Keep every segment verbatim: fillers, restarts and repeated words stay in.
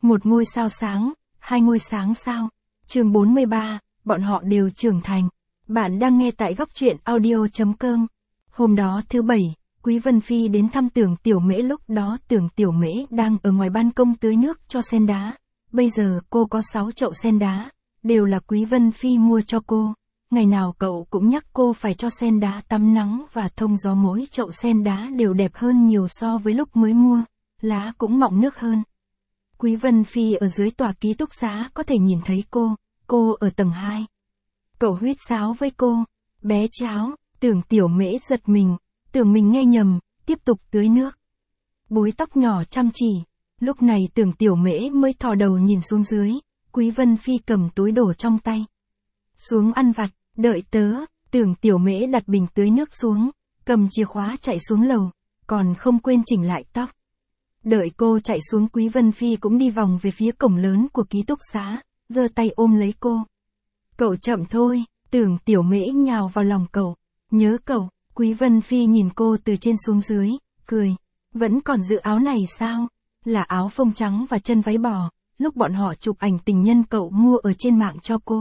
Một ngôi sao sáng, hai ngôi sáng sao. Chương bốn mươi ba, bọn họ đều trưởng thành. Bạn đang nghe tại góc truyện audio chấm com. Hôm đó thứ bảy, Quý Vân Phi đến thăm Tưởng Tiểu Mễ, lúc đó Tưởng Tiểu Mễ đang ở ngoài ban công tưới nước cho sen đá. Bây giờ cô có sáu chậu sen đá, đều là Quý Vân Phi mua cho cô. Ngày nào cậu cũng nhắc cô phải cho sen đá tắm nắng và thông gió, mỗi chậu sen đá đều đẹp hơn nhiều so với lúc mới mua, lá cũng mọng nước hơn. Quý Vân Phi ở dưới tòa ký túc xá có thể nhìn thấy cô, cô ở tầng hai. Cậu huýt sáo với cô, bé cháo. Tưởng Tiểu Mễ giật mình, tưởng mình nghe nhầm, tiếp tục tưới nước. Búi tóc nhỏ chăm chỉ, lúc này Tưởng Tiểu Mễ mới thò đầu nhìn xuống dưới, Quý Vân Phi cầm túi đổ trong tay. Xuống ăn vặt, đợi tớ. Tưởng Tiểu Mễ đặt bình tưới nước xuống, cầm chìa khóa chạy xuống lầu, còn không quên chỉnh lại tóc. Đợi cô chạy xuống, Quý Vân Phi cũng đi vòng về phía cổng lớn của ký túc xá, giơ tay ôm lấy cô. Cậu chậm thôi. Tưởng Tiểu Mễ nhào vào lòng cậu. Nhớ cậu. Quý Vân Phi nhìn cô từ trên xuống dưới, cười. Vẫn còn giữ áo này sao? Là áo phông trắng và chân váy bò, lúc bọn họ chụp ảnh tình nhân cậu mua ở trên mạng cho cô.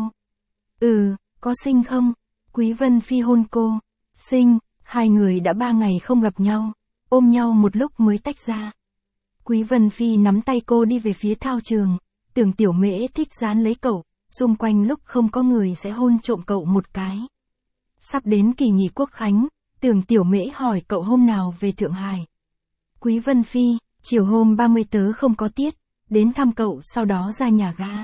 Ừ, có xinh không? Quý Vân Phi hôn cô. Xinh. Hai người đã ba ngày không gặp nhau, ôm nhau một lúc mới tách ra. Quý Vân Phi nắm tay cô đi về phía thao trường. Tưởng Tiểu Mễ thích dán lấy cậu, xung quanh lúc không có người sẽ hôn trộm cậu một cái. Sắp đến kỳ nghỉ Quốc khánh, Tưởng Tiểu Mễ hỏi cậu hôm nào về Thượng Hải. Quý Vân Phi, chiều hôm ba mươi tớ không có tiết, đến thăm cậu sau đó ra nhà ga.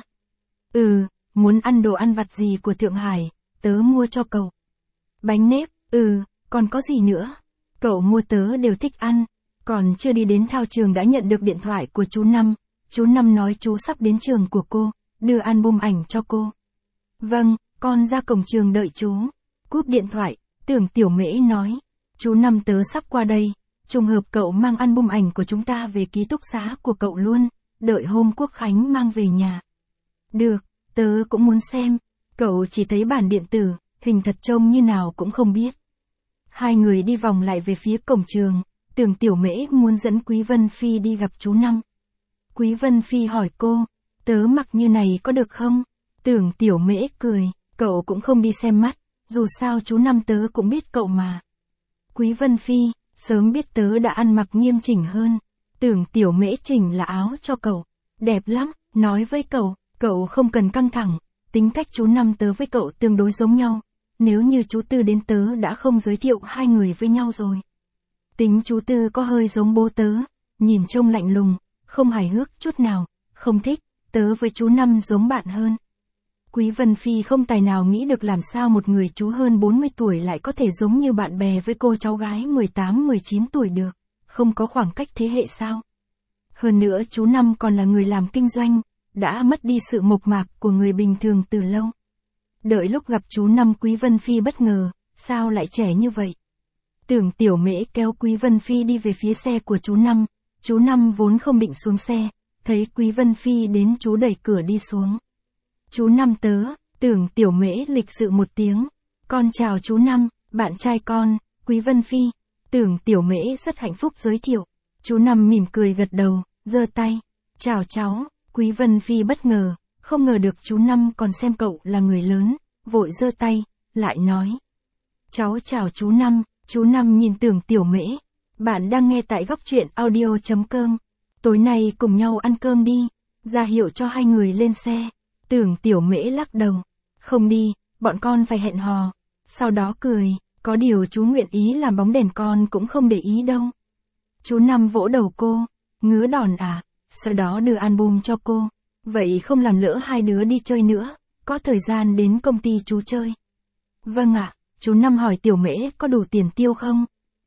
Ừ, muốn ăn đồ ăn vặt gì của Thượng Hải, tớ mua cho cậu. Bánh nếp, ừ, còn có gì nữa? Cậu mua tớ đều thích ăn. Còn chưa đi đến thao trường đã nhận được điện thoại của chú Năm. Chú Năm nói chú sắp đến trường của cô, đưa album ảnh cho cô. Vâng, con ra cổng trường đợi chú. Cúp điện thoại, Tưởng Tiểu Mễ nói. Chú Năm tớ sắp qua đây, trùng hợp cậu mang album ảnh của chúng ta về ký túc xá của cậu luôn, đợi hôm Quốc khánh mang về nhà. Được, tớ cũng muốn xem. Cậu chỉ thấy bản điện tử, hình thật trông như nào cũng không biết. Hai người đi vòng lại về phía cổng trường. Tưởng Tiểu Mễ muốn dẫn Quý Vân Phi đi gặp chú Năm. Quý Vân Phi hỏi cô, tớ mặc như này có được không? Tưởng Tiểu Mễ cười, cậu cũng không đi xem mắt, dù sao chú Năm tớ cũng biết cậu mà. Quý Vân Phi, sớm biết tớ đã ăn mặc nghiêm chỉnh hơn. Tưởng Tiểu Mễ chỉnh là áo cho cậu, đẹp lắm, nói với cậu, cậu không cần căng thẳng, tính cách chú Năm tớ với cậu tương đối giống nhau, nếu như chú Tư đến tớ đã không giới thiệu hai người với nhau rồi. Tính chú Tư có hơi giống bố tớ, nhìn trông lạnh lùng, không hài hước chút nào, không thích, tớ với chú Năm giống bạn hơn. Quý Vân Phi không tài nào nghĩ được làm sao một người chú hơn bốn mươi tuổi lại có thể giống như bạn bè với cô cháu gái mười tám mười chín tuổi được, không có khoảng cách thế hệ sao. Hơn nữa chú Năm còn là người làm kinh doanh, đã mất đi sự mộc mạc của người bình thường từ lâu. Đợi lúc gặp chú Năm, Quý Vân Phi bất ngờ, sao lại trẻ như vậy? Tưởng Tiểu Mễ kéo Quý Vân Phi đi về phía xe của chú Năm. Chú Năm vốn không định xuống xe, thấy Quý Vân Phi đến chú đẩy cửa đi xuống. Chú Năm tớ. Tưởng Tiểu Mễ lịch sự một tiếng. Con chào chú Năm, bạn trai con, Quý Vân Phi. Tưởng Tiểu Mễ rất hạnh phúc giới thiệu. Chú Năm mỉm cười gật đầu, giơ tay. Chào cháu. Quý Vân Phi bất ngờ, không ngờ được chú Năm còn xem cậu là người lớn, vội giơ tay, lại nói. Cháu chào chú Năm. Chú Năm nhìn Tưởng Tiểu Mễ. Bạn đang nghe tại góc truyện audio chấm com. Tối nay cùng nhau ăn cơm đi. Ra hiệu cho hai người lên xe. Tưởng Tiểu Mễ lắc đầu. Không đi, bọn con phải hẹn hò. Sau đó cười, có điều chú nguyện ý làm bóng đèn con cũng không để ý đâu. Chú Năm vỗ đầu cô. Ngứa đòn à? Sau đó đưa album cho cô. Vậy không làm lỡ hai đứa đi chơi nữa, có thời gian đến công ty chú chơi. Vâng ạ. Chú Năm hỏi Tiểu Mễ có đủ tiền tiêu không?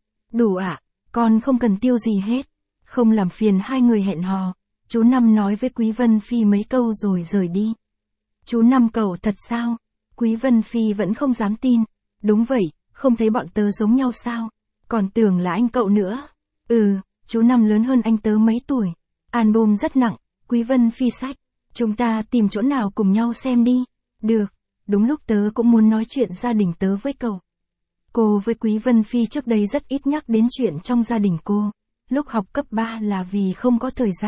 Đủ ạ, à, con không cần tiêu gì hết. Không làm phiền hai người hẹn hò. Chú Năm nói với Quý Vân Phi mấy câu rồi rời đi. Chú Năm cậu thật sao? Quý Vân Phi vẫn không dám tin. Đúng vậy, không thấy bọn tớ giống nhau sao? Còn tưởng là anh cậu nữa. Ừ, chú Năm lớn hơn anh tớ mấy tuổi. Album rất nặng. Quý Vân Phi xách. Chúng ta tìm chỗ nào cùng nhau xem đi. Được. Đúng lúc tớ cũng muốn nói chuyện gia đình tớ với cậu. Cô với Quý Vân Phi trước đây rất ít nhắc đến chuyện trong gia đình cô. Lúc học cấp ba là vì không có thời gian,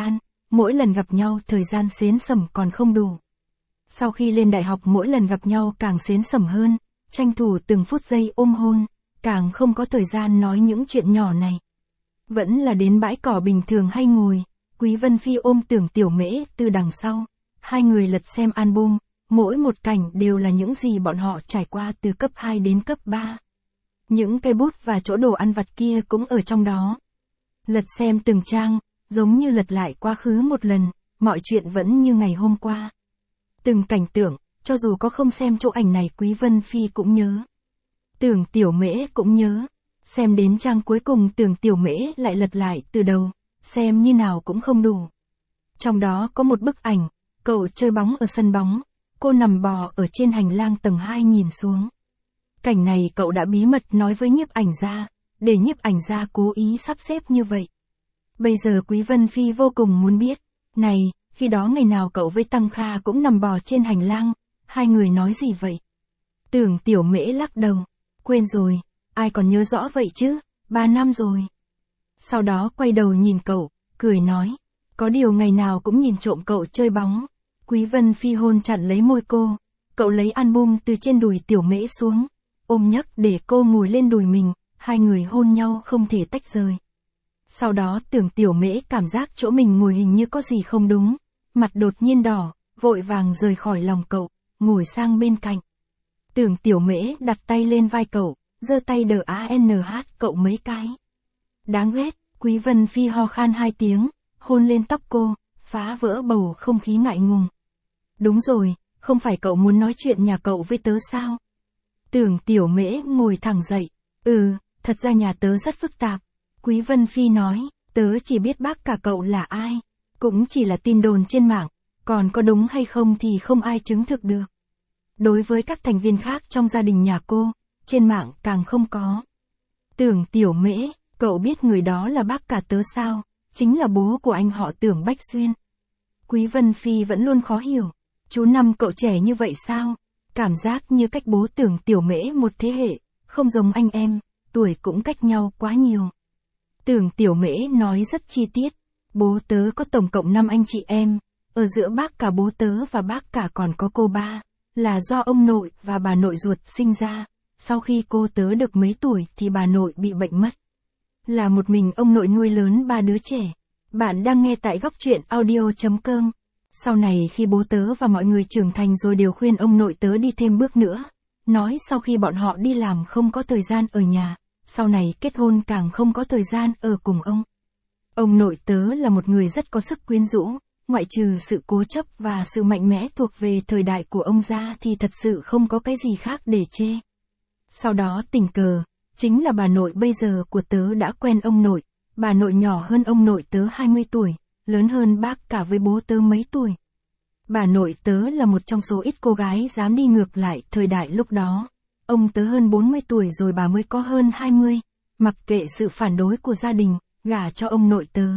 mỗi lần gặp nhau thời gian xến sẩm còn không đủ. Sau khi lên đại học mỗi lần gặp nhau càng xến sẩm hơn, tranh thủ từng phút giây ôm hôn, càng không có thời gian nói những chuyện nhỏ này. Vẫn là đến bãi cỏ bình thường hay ngồi, Quý Vân Phi ôm Tưởng Tiểu Mễ từ đằng sau, hai người lật xem album, mỗi một cảnh đều là những gì bọn họ trải qua từ cấp hai đến cấp ba. Những cây bút và chỗ đồ ăn vặt kia cũng ở trong đó. Lật xem từng trang, giống như lật lại quá khứ một lần, mọi chuyện vẫn như ngày hôm qua. Từng cảnh tượng, cho dù có không xem chỗ ảnh này Quý Vân Phi cũng nhớ. Tưởng Tiểu Mễ cũng nhớ. Xem đến trang cuối cùng Tưởng Tiểu Mễ lại lật lại từ đầu, xem như nào cũng không đủ. Trong đó có một bức ảnh, cậu chơi bóng ở sân bóng, cô nằm bò ở trên hành lang tầng hai nhìn xuống. Cảnh này cậu đã bí mật nói với nhiếp ảnh gia, để nhiếp ảnh gia cố ý sắp xếp như vậy. Bây giờ Quý Vân Phi vô cùng muốn biết, này, khi đó ngày nào cậu với Tăng Kha cũng nằm bò trên hành lang, hai người nói gì vậy? Tưởng Tiểu Mễ lắc đầu, quên rồi, ai còn nhớ rõ vậy chứ, ba năm rồi. Sau đó quay đầu nhìn cậu, cười nói, có điều ngày nào cũng nhìn trộm cậu chơi bóng. Quý Vân Phi hôn chặn lấy môi cô, cậu lấy album từ trên đùi Tiểu Mễ xuống, ôm nhấc để cô ngồi lên đùi mình, hai người hôn nhau không thể tách rời. Sau đó Tưởng Tiểu Mễ cảm giác chỗ mình ngồi hình như có gì không đúng, mặt đột nhiên đỏ, vội vàng rời khỏi lòng cậu, ngồi sang bên cạnh. Tưởng Tiểu Mễ đặt tay lên vai cậu, giơ tay đờ a en hát cậu mấy cái. Đáng ghét, Quý Vân Phi ho khan hai tiếng, hôn lên tóc cô, phá vỡ bầu không khí ngại ngùng. Đúng rồi, không phải cậu muốn nói chuyện nhà cậu với tớ sao? Tưởng Tiểu Mễ ngồi thẳng dậy, ừ, thật ra nhà tớ rất phức tạp. Quý Vân Phi nói, tớ chỉ biết bác cả cậu là ai, cũng chỉ là tin đồn trên mạng, còn có đúng hay không thì không ai chứng thực được. Đối với các thành viên khác trong gia đình nhà cô, trên mạng càng không có. Tưởng Tiểu Mễ, cậu biết người đó là bác cả tớ sao, chính là bố của anh họ Tưởng Bách Xuyên. Quý Vân Phi vẫn luôn khó hiểu, chú Năm cậu trẻ như vậy sao, cảm giác như cách bố Tưởng Tiểu Mễ một thế hệ, không giống anh em, tuổi cũng cách nhau quá nhiều. Tưởng Tiểu Mễ nói rất chi tiết, bố tớ có tổng cộng năm anh chị em, ở giữa bác cả bố tớ và bác cả còn có cô ba, là do ông nội và bà nội ruột sinh ra, sau khi cô tớ được mấy tuổi thì bà nội bị bệnh mất. Là một mình ông nội nuôi lớn ba đứa trẻ. Bạn đang nghe tại góc truyện audio chấm com. Sau này khi bố tớ và mọi người trưởng thành rồi đều khuyên ông nội tớ đi thêm bước nữa. Nói sau khi bọn họ đi làm không có thời gian ở nhà, sau này kết hôn càng không có thời gian ở cùng ông. Ông nội tớ là một người rất có sức quyến rũ, ngoại trừ sự cố chấp và sự mạnh mẽ thuộc về thời đại của ông ra thì thật sự không có cái gì khác để chê. Sau đó tình cờ, chính là bà nội bây giờ của tớ đã quen ông nội, bà nội nhỏ hơn ông nội tớ hai mươi tuổi, lớn hơn bác cả với bố tớ mấy tuổi. Bà nội tớ là một trong số ít cô gái dám đi ngược lại thời đại lúc đó. Ông tớ hơn bốn mươi tuổi rồi bà mới có hơn hai mươi, mặc kệ sự phản đối của gia đình, gả cho ông nội tớ.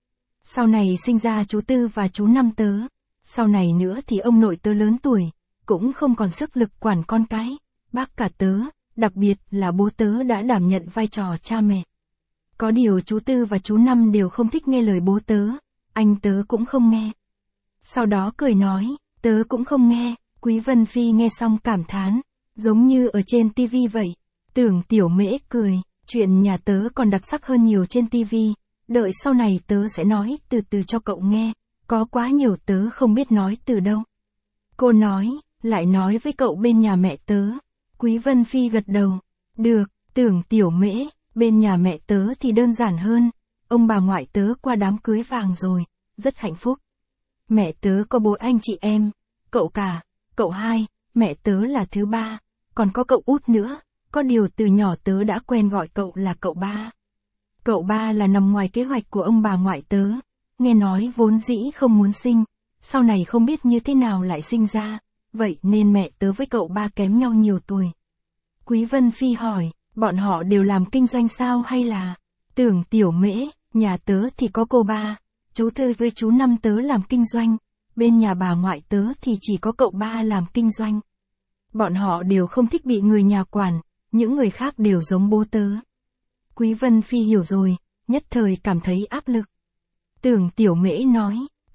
Sau này sinh ra chú Tư và chú Năm tớ. Sau này nữa thì ông nội tớ lớn tuổi, cũng không còn sức lực quản con cái. Bác cả tớ, đặc biệt là bố tớ đã đảm nhận vai trò cha mẹ. Có điều chú Tư và chú Năm đều không thích nghe lời bố tớ, anh tớ cũng không nghe. Sau đó cười nói, tớ cũng không nghe. Quý Vân Phi nghe xong cảm thán, giống như ở trên tivi vậy. Tưởng Tiểu Mễ cười, chuyện nhà tớ còn đặc sắc hơn nhiều trên tivi, đợi sau này tớ sẽ nói từ từ cho cậu nghe, có quá nhiều tớ không biết nói từ đâu. Cô nói, lại nói với cậu bên nhà mẹ tớ. Quý Vân Phi gật đầu, được, Tưởng Tiểu Mễ, bên nhà mẹ tớ thì đơn giản hơn, ông bà ngoại tớ qua đám cưới vàng rồi, rất hạnh phúc. Mẹ tớ có bốn anh chị em, cậu cả, cậu hai, mẹ tớ là thứ ba, còn có cậu út nữa, có điều từ nhỏ tớ đã quen gọi cậu là cậu ba. Cậu ba là nằm ngoài kế hoạch của ông bà ngoại tớ, nghe nói vốn dĩ không muốn sinh, sau này không biết như thế nào lại sinh ra, vậy nên mẹ tớ với cậu ba kém nhau nhiều tuổi. Quý Vân Phi hỏi, bọn họ đều làm kinh doanh sao hay là? Tưởng Tiểu Mễ, nhà tớ thì có cô ba, chú Tư với chú Năm tớ làm kinh doanh, bên nhà bà ngoại tớ thì chỉ có cậu ba làm kinh doanh. Bọn họ đều không thích bị người nhà quản, những người khác đều giống bố tớ. Quý Vân Phi hiểu rồi, nhất thời cảm thấy áp lực. Tưởng Tiểu Mễ nói,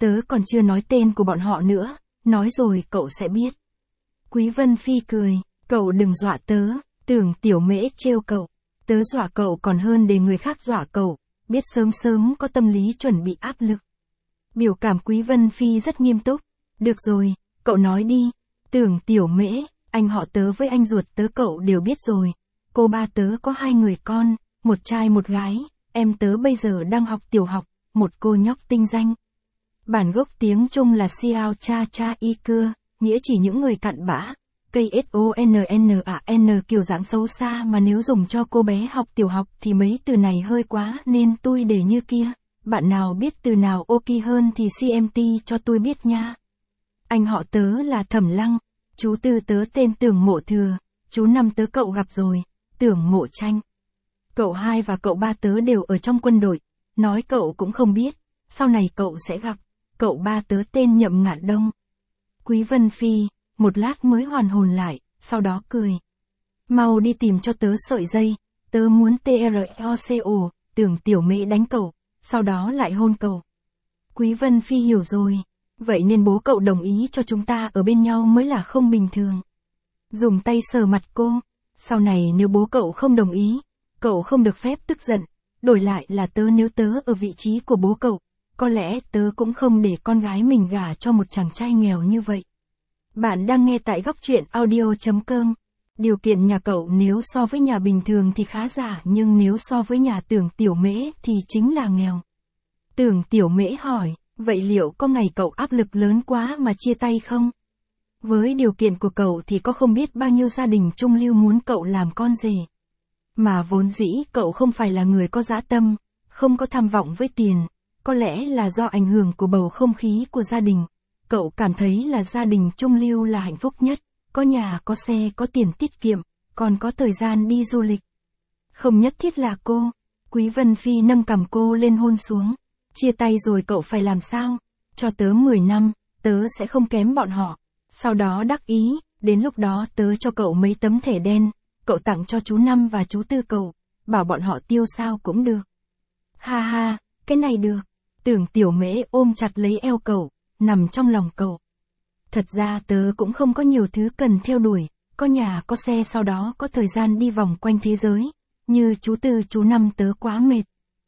Tớ còn chưa nói tên của bọn họ nữa, nói rồi cậu sẽ biết. Quý Vân Phi cười, cậu đừng dọa tớ, tưởng Tiểu Mễ trêu cậu. Tớ dọa cậu còn hơn để người khác dọa cậu, biết sớm sớm có tâm lý chuẩn bị áp lực. Biểu cảm Quý Vân Phi rất nghiêm túc. Được rồi, cậu nói đi. Tưởng Tiểu Mễ, anh họ tớ với anh ruột tớ cậu đều biết rồi. Cô ba tớ có hai người con, một trai một gái, em tớ bây giờ đang học tiểu học, một cô nhóc tinh danh. Bản gốc tiếng Trung là Xiao Cha Cha Y Cưa, nghĩa chỉ những người cặn bã. Cây S O N N A N kiểu dáng xấu xa mà nếu dùng cho cô bé học tiểu học thì mấy từ này hơi quá nên tôi để như kia. Bạn nào biết từ nào ok hơn thì xê em tê cho tôi biết nha. Anh họ tớ là Thẩm Lăng, chú tư tớ tên Tưởng Mộ Thừa, chú năm tớ cậu gặp rồi, Tưởng Mộ Tranh. Cậu hai và cậu ba tớ đều ở trong quân đội, nói cậu cũng không biết, sau này cậu sẽ gặp, cậu ba tớ tên Nhậm Ngạn Đông. Quý Vân Phi, một lát mới hoàn hồn lại, sau đó cười. Mau đi tìm cho tớ sợi dây, tớ muốn T R O C O, Tưởng Tiểu Mễ đánh cậu, sau đó lại hôn cậu. Quý Vân Phi hiểu rồi, vậy nên bố cậu đồng ý cho chúng ta ở bên nhau mới là không bình thường. Dùng tay sờ mặt cô, sau này nếu bố cậu không đồng ý, cậu không được phép tức giận, đổi lại là tớ nếu tớ ở vị trí của bố cậu, có lẽ tớ cũng không để con gái mình gả cho một chàng trai nghèo như vậy. Bạn đang nghe tại góc truyện audio chấm com. Điều kiện nhà cậu nếu so với nhà bình thường thì khá giả nhưng nếu so với nhà Tưởng Tiểu Mễ thì chính là nghèo. Tưởng Tiểu Mễ hỏi, vậy liệu có ngày cậu áp lực lớn quá mà chia tay không? Với điều kiện của cậu thì có không biết bao nhiêu gia đình trung lưu muốn cậu làm con rể. Mà vốn dĩ cậu không phải là người có dã tâm, không có tham vọng với tiền, có lẽ là do ảnh hưởng của bầu không khí của gia đình. Cậu cảm thấy là gia đình trung lưu là hạnh phúc nhất, có nhà, có xe, có tiền tiết kiệm, còn có thời gian đi du lịch. Không nhất thiết là cô. Quý Vân Phi nâng cằm cô lên hôn xuống. Chia tay rồi cậu phải làm sao? Cho tớ mười năm, tớ sẽ không kém bọn họ. Sau đó đắc ý, đến lúc đó tớ cho cậu mấy tấm thẻ đen, cậu tặng cho chú Năm và chú Tư cậu, bảo bọn họ tiêu sao cũng được. Ha ha, cái này được. Tưởng Tiểu Mễ ôm chặt lấy eo cậu, nằm trong lòng cậu. Thật ra tớ cũng không có nhiều thứ cần theo đuổi, có nhà có xe sau đó có thời gian đi vòng quanh thế giới, như chú Tư chú Năm tớ quá mệt.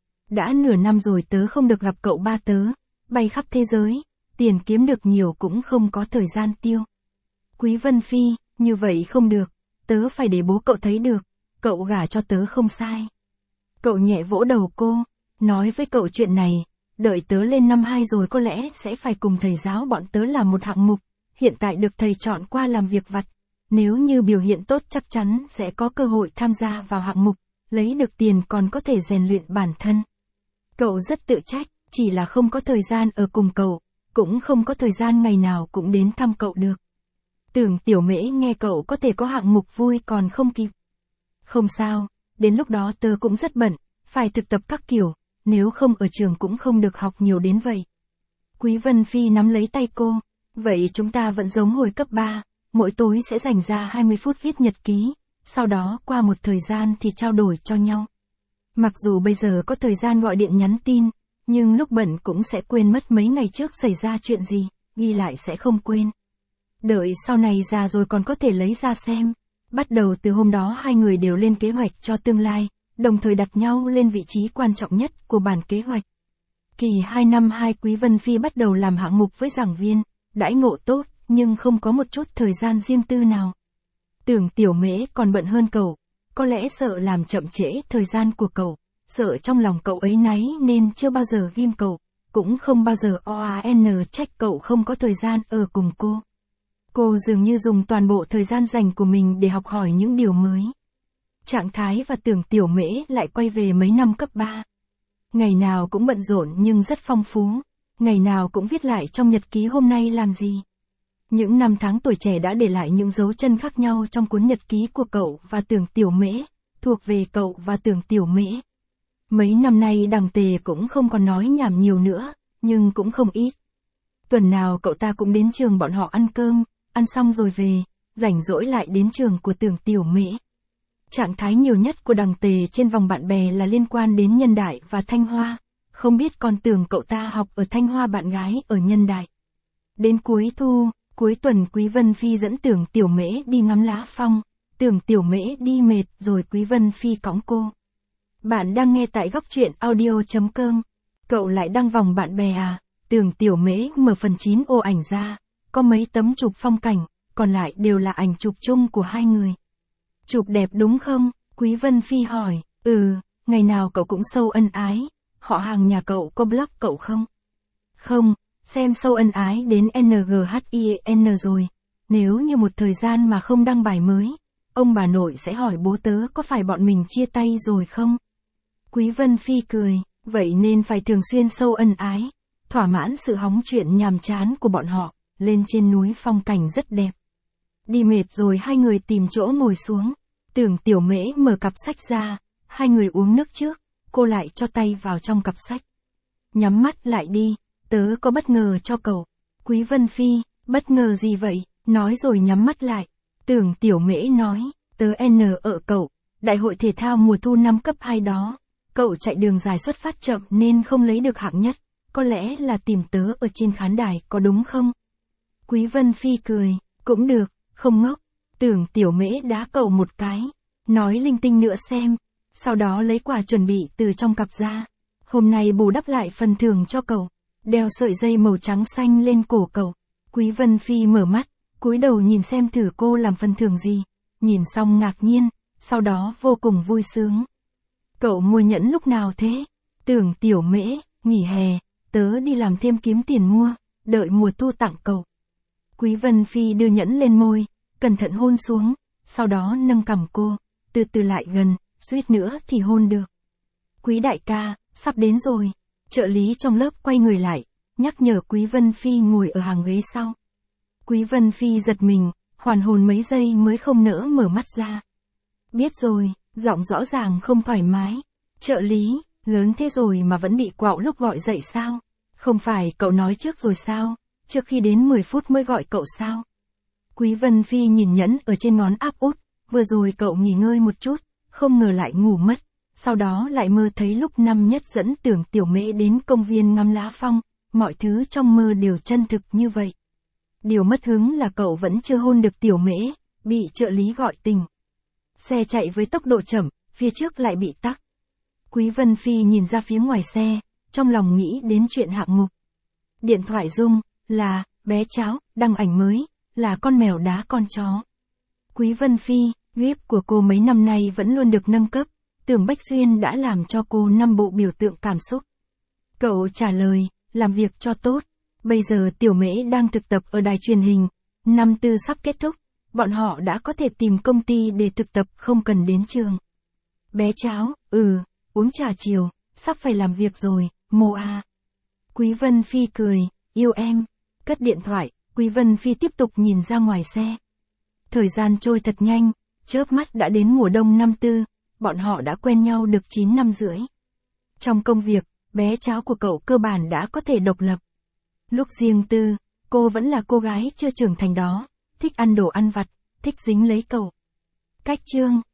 Đã nửa năm rồi tớ không được gặp cậu ba tớ, bay khắp thế giới, tiền kiếm được nhiều cũng không có thời gian tiêu. Quý Vân Phi, như vậy không được, tớ phải để bố cậu thấy được, cậu gả cho tớ không sai. Cậu nhẹ vỗ đầu cô, nói với cậu chuyện này, đợi tớ lên năm hai rồi có lẽ sẽ phải cùng thầy giáo bọn tớ làm một hạng mục, hiện tại được thầy chọn qua làm việc vặt. Nếu như biểu hiện tốt chắc chắn sẽ có cơ hội tham gia vào hạng mục, lấy được tiền còn có thể rèn luyện bản thân. Cậu rất tự trách, chỉ là không có thời gian ở cùng cậu, cũng không có thời gian ngày nào cũng đến thăm cậu được. Tưởng Tiểu Mễ nghe cậu có thể có hạng mục vui còn không kịp. Không sao, đến lúc đó tớ cũng rất bận, phải thực tập các kiểu, nếu không ở trường cũng không được học nhiều đến vậy. Quý Vân Phi nắm lấy tay cô, vậy chúng ta vẫn giống hồi cấp ba, mỗi tối sẽ dành ra hai mươi phút viết nhật ký, sau đó qua một thời gian thì trao đổi cho nhau. Mặc dù bây giờ có thời gian gọi điện nhắn tin, nhưng lúc bận cũng sẽ quên mất mấy ngày trước xảy ra chuyện gì, ghi lại sẽ không quên. Đợi sau này già rồi còn có thể lấy ra xem. Bắt đầu từ hôm đó hai người đều lên kế hoạch cho tương lai, đồng thời đặt nhau lên vị trí quan trọng nhất của bản kế hoạch. Kỳ hai năm hai Quý Vân Phi bắt đầu làm hạng mục với giảng viên, đãi ngộ tốt, nhưng không có một chút thời gian riêng tư nào. Tưởng Tiểu Mễ còn bận hơn cậu, có lẽ sợ làm chậm trễ thời gian của cậu, sợ trong lòng cậu ấy náy nên chưa bao giờ ghim cậu, cũng không bao giờ oan trách cậu không có thời gian ở cùng cô. Cô dường như dùng toàn bộ thời gian dành của mình để học hỏi những điều mới. Trạng Thái và Tưởng Tiểu Mễ lại quay về mấy năm cấp ba. Ngày nào cũng bận rộn nhưng rất phong phú, ngày nào cũng viết lại trong nhật ký hôm nay làm gì. Những năm tháng tuổi trẻ đã để lại những dấu chân khác nhau trong cuốn nhật ký của cậu và Tưởng Tiểu Mễ, thuộc về cậu và Tưởng Tiểu Mễ. Mấy năm nay Đằng Tề cũng không còn nói nhảm nhiều nữa, nhưng cũng không ít. Tuần nào cậu ta cũng đến trường bọn họ ăn cơm, ăn xong rồi về, rảnh rỗi lại đến trường của Tưởng Tiểu Mễ. Trạng thái nhiều nhất của Đằng Tề trên vòng bạn bè là liên quan đến Nhân Đại và Thanh Hoa, không biết còn tưởng cậu ta học ở Thanh Hoa bạn gái ở Nhân Đại. Đến cuối thu, cuối tuần Quý Vân Phi dẫn Tưởng Tiểu Mễ đi ngắm lá phong, Tưởng Tiểu Mễ đi mệt rồi Quý Vân Phi cõng cô. Bạn đang nghe tại góc truyện audio chấm com. Cậu lại đăng vòng bạn bè à? Tưởng Tiểu Mễ mở phần chín ô ảnh ra, có mấy tấm chụp phong cảnh, còn lại đều là ảnh chụp chung của hai người. Chụp đẹp đúng không? Quý Vân Phi hỏi. Ừ, ngày nào cậu cũng sâu ân ái. Họ hàng nhà cậu có block cậu không? Không, xem sâu ân ái đến nghin rồi. Nếu như một thời gian mà không đăng bài mới, ông bà nội sẽ hỏi bố tớ có phải bọn mình chia tay rồi không? Quý Vân Phi cười, vậy nên phải thường xuyên sâu ân ái, thỏa mãn sự hóng chuyện nhàm chán của bọn họ. Lên trên núi phong cảnh rất đẹp. Đi mệt rồi hai người tìm chỗ ngồi xuống. Tưởng Tiểu Mễ mở cặp sách ra, hai người uống nước trước, cô lại cho tay vào trong cặp sách. Nhắm mắt lại đi, tớ có bất ngờ cho cậu. Quý Vân Phi, bất ngờ gì vậy? Nói rồi nhắm mắt lại. Tưởng Tiểu Mễ nói, tớ N ở cậu, đại hội thể thao mùa thu năm cấp hai đó. Cậu chạy đường dài xuất phát chậm nên không lấy được hạng nhất, có lẽ là tìm tớ ở trên khán đài có đúng không? Quý Vân Phi cười, cũng được, không ngốc. Tưởng Tiểu Mễ đá cậu một cái, nói linh tinh nữa xem, sau đó lấy quà chuẩn bị từ trong cặp ra. Hôm nay bù đắp lại phần thưởng cho cậu, đeo sợi dây màu trắng xanh lên cổ cậu. Quý Vân Phi mở mắt, cúi đầu nhìn xem thử cô làm phần thưởng gì, nhìn xong ngạc nhiên, sau đó vô cùng vui sướng. Cậu mua nhẫn lúc nào thế? Tưởng Tiểu Mễ, nghỉ hè, tớ đi làm thêm kiếm tiền mua, đợi mùa thu tặng cậu. Quý Vân Phi đưa nhẫn lên môi, cẩn thận hôn xuống, sau đó nâng cằm cô, từ từ lại gần, suýt nữa thì hôn được. Quý đại ca, sắp đến rồi. Trợ lý trong lớp quay người lại, nhắc nhở Quý Vân Phi ngồi ở hàng ghế sau. Quý Vân Phi giật mình, hoàn hồn mấy giây mới không nỡ mở mắt ra. Biết rồi, giọng rõ ràng không thoải mái. Trợ lý, lớn thế rồi mà vẫn bị quạo lúc gọi dậy sao? Không phải cậu nói trước rồi sao? Trước khi đến mười phút mới gọi cậu sao? Quý Vân Phi nhìn nhẫn ở trên ngón áp út, vừa rồi cậu nghỉ ngơi một chút, không ngờ lại ngủ mất, sau đó lại mơ thấy lúc năm nhất dẫn Tưởng Tiểu Mễ đến công viên ngắm lá phong, mọi thứ trong mơ đều chân thực như vậy. Điều mất hứng là cậu vẫn chưa hôn được Tiểu Mễ, bị trợ lý gọi tình. Xe chạy với tốc độ chậm, phía trước lại bị tắc. Quý Vân Phi nhìn ra phía ngoài xe, trong lòng nghĩ đến chuyện hạng mục. Điện thoại rung, là, bé cháo, đăng ảnh mới, là con mèo đá con chó. Quý Vân Phi, gif của cô mấy năm nay vẫn luôn được nâng cấp, Tưởng Bách Xuyên đã làm cho cô năm bộ biểu tượng cảm xúc. Cậu trả lời, làm việc cho tốt, bây giờ Tiểu Mễ đang thực tập ở đài truyền hình, năm tư sắp kết thúc, bọn họ đã có thể tìm công ty để thực tập không cần đến trường. Bé cháo, ừ, uống trà chiều, sắp phải làm việc rồi, mô à. Quý Vân Phi cười, yêu em, cất điện thoại, Quý Vân Phi tiếp tục nhìn ra ngoài xe. Thời gian trôi thật nhanh, chớp mắt đã đến mùa đông năm tư, bọn họ đã quen nhau được chín năm rưỡi. Trong công việc, bé cháo của cậu cơ bản đã có thể độc lập. Lúc riêng tư, cô vẫn là cô gái chưa trưởng thành đó, thích ăn đồ ăn vặt, thích dính lấy cậu. Cách chương